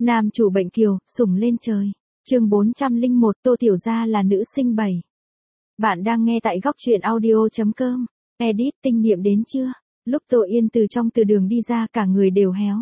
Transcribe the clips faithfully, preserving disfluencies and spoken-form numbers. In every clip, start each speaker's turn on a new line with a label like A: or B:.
A: Nam chủ bệnh kiều, sủng lên trời. Chương bốn trăm lẻ một Tô Tiểu Gia là nữ sinh bảy. Bạn đang nghe tại góc truyện audio chấm com. Edit tinh niệm đến chưa? Lúc Tô Yên từ trong từ đường đi ra cả người đều héo.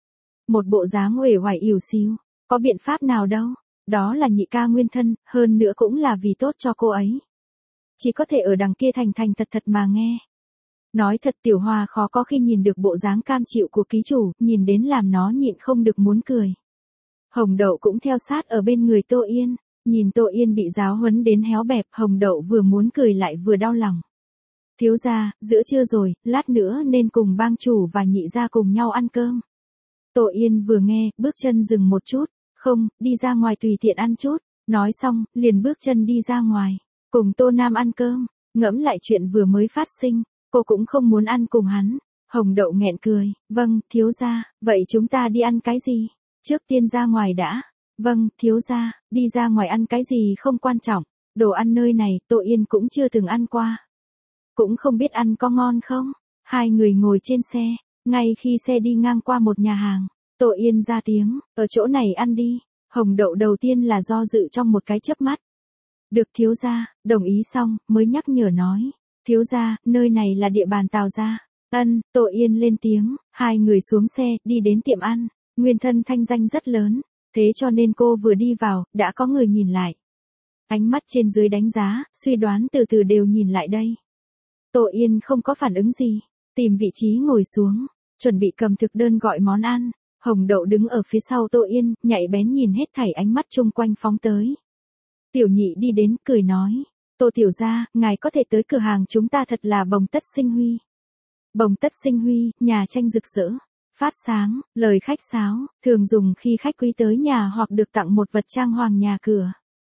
A: Một bộ dáng uể oải ỉu xìu. Có biện pháp nào đâu. Đó là nhị ca nguyên thân, hơn nữa cũng là vì tốt cho cô ấy. Chỉ có thể ở đằng kia thành thành thật thật mà nghe. Nói thật Tiểu Hoa khó có khi nhìn được bộ dáng cam chịu của ký chủ, nhìn đến làm nó nhịn không được muốn cười. Hồng Đậu cũng theo sát ở bên người Tô Yên, nhìn Tô Yên bị giáo huấn đến héo bẹp, Hồng Đậu vừa muốn cười lại vừa đau lòng. Thiếu gia, giữa trưa rồi, lát nữa nên cùng bang chủ và nhị gia cùng nhau ăn cơm. Tô Yên vừa nghe, bước chân dừng một chút, không, đi ra ngoài tùy tiện ăn chút, nói xong, liền bước chân đi ra ngoài, cùng Tô Nam ăn cơm, ngẫm lại chuyện vừa mới phát sinh, cô cũng không muốn ăn cùng hắn. Hồng Đậu nghẹn cười, vâng, thiếu gia, vậy chúng ta đi ăn cái gì? Trước tiên ra ngoài đã. Vâng, thiếu gia, đi ra ngoài ăn cái gì không quan trọng, đồ ăn nơi này Tô Yên cũng chưa từng ăn qua. Cũng không biết ăn có ngon không? Hai người ngồi trên xe, ngay khi xe đi ngang qua một nhà hàng, Tô Yên ra tiếng, ở chỗ này ăn đi. Hồng Đậu đầu tiên là do dự trong một cái chớp mắt. Được thiếu gia, đồng ý xong, mới nhắc nhở nói. Thiếu gia, nơi này là địa bàn Tào gia. Ân, Tô Yên lên tiếng, hai người xuống xe, đi đến tiệm ăn. Nguyên thân thanh danh rất lớn, thế cho nên cô vừa đi vào, đã có người nhìn lại. Ánh mắt trên dưới đánh giá, suy đoán từ từ đều nhìn lại đây. Tô Yên không có phản ứng gì, tìm vị trí ngồi xuống, chuẩn bị cầm thực đơn gọi món ăn. Hồng Đậu đứng ở phía sau Tô Yên, nhạy bén nhìn hết thảy ánh mắt chung quanh phóng tới. Tiểu Nhị đi đến, cười nói, Tô tiểu gia, ngài có thể tới cửa hàng chúng ta thật là bồng tất sinh huy. Bồng tất sinh huy, nhà tranh rực rỡ, phát sáng, lời khách sáo, thường dùng khi khách quý tới nhà hoặc được tặng một vật trang hoàng nhà cửa.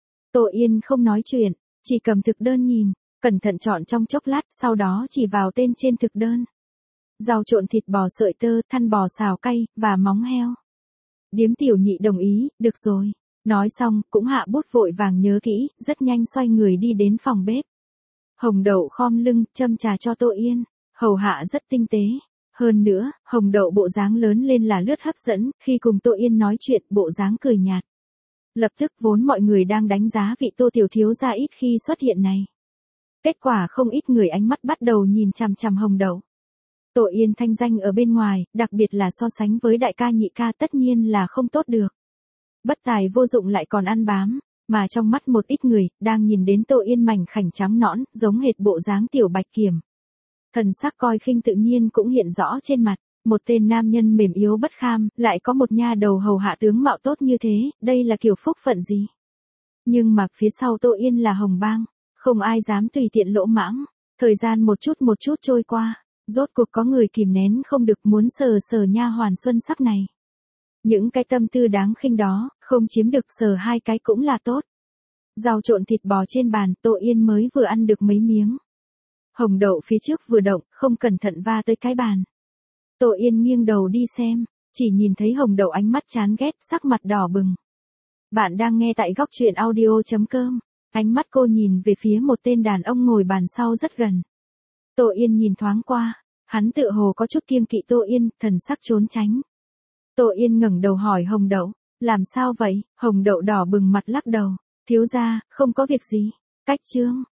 A: Tô Yên không nói chuyện, chỉ cầm thực đơn nhìn, cẩn thận chọn trong chốc lát, sau đó chỉ vào tên trên thực đơn. Rau trộn thịt bò sợi tơ, thăn bò xào cay, và móng heo. Điếm Tiểu Nhị đồng ý, được rồi. Nói xong, cũng hạ bút vội vàng nhớ kỹ, rất nhanh xoay người đi đến phòng bếp. Hồng Đậu khom lưng, châm trà cho Tô Yên, hầu hạ rất tinh tế. Hơn nữa, Hồng Đậu bộ dáng lớn lên là lướt hấp dẫn, khi cùng Tô Yên nói chuyện, bộ dáng cười nhạt. Lập tức vốn mọi người đang đánh giá vị Tô tiểu thiếu gia ít khi xuất hiện này. Kết quả không ít người ánh mắt bắt đầu nhìn chằm chằm Hồng Đậu. Tô Yên thanh danh ở bên ngoài, đặc biệt là so sánh với đại ca nhị ca tất nhiên là không tốt được. Bất tài vô dụng lại còn ăn bám, mà trong mắt một ít người, đang nhìn đến Tô Yên mảnh khảnh trắng nõn, giống hệt bộ dáng tiểu bạch kiểm. Thần sắc coi khinh tự nhiên cũng hiện rõ trên mặt, một tên nam nhân mềm yếu bất kham, lại có một nha đầu hầu hạ tướng mạo tốt như thế, đây là kiểu phúc phận gì? Nhưng mà phía sau Tô Yên là hồng bang, không ai dám tùy tiện lỗ mãng, thời gian một chút một chút trôi qua, rốt cuộc có người kìm nén không được muốn sờ sờ nha hoàn xuân sắc này. Những cái tâm tư đáng khinh đó, không chiếm được sờ hai cái cũng là tốt. Rau trộn thịt bò trên bàn, Tô Yên mới vừa ăn được mấy miếng. Hồng Đậu phía trước vừa động, không cẩn thận va tới cái bàn. Tô Yên nghiêng đầu đi xem, chỉ nhìn thấy Hồng Đậu ánh mắt chán ghét, sắc mặt đỏ bừng. Bạn đang nghe tại góc truyện audio chấm com. Ánh mắt cô nhìn về phía một tên đàn ông ngồi bàn sau rất gần. Tô Yên nhìn thoáng qua, hắn tựa hồ có chút kiêng kỵ Tô Yên, thần sắc trốn tránh. Tô Yên ngẩng đầu hỏi Hồng Đậu, làm sao vậy? Hồng Đậu đỏ bừng mặt lắc đầu, thiếu gia, không có việc gì. Cách trương,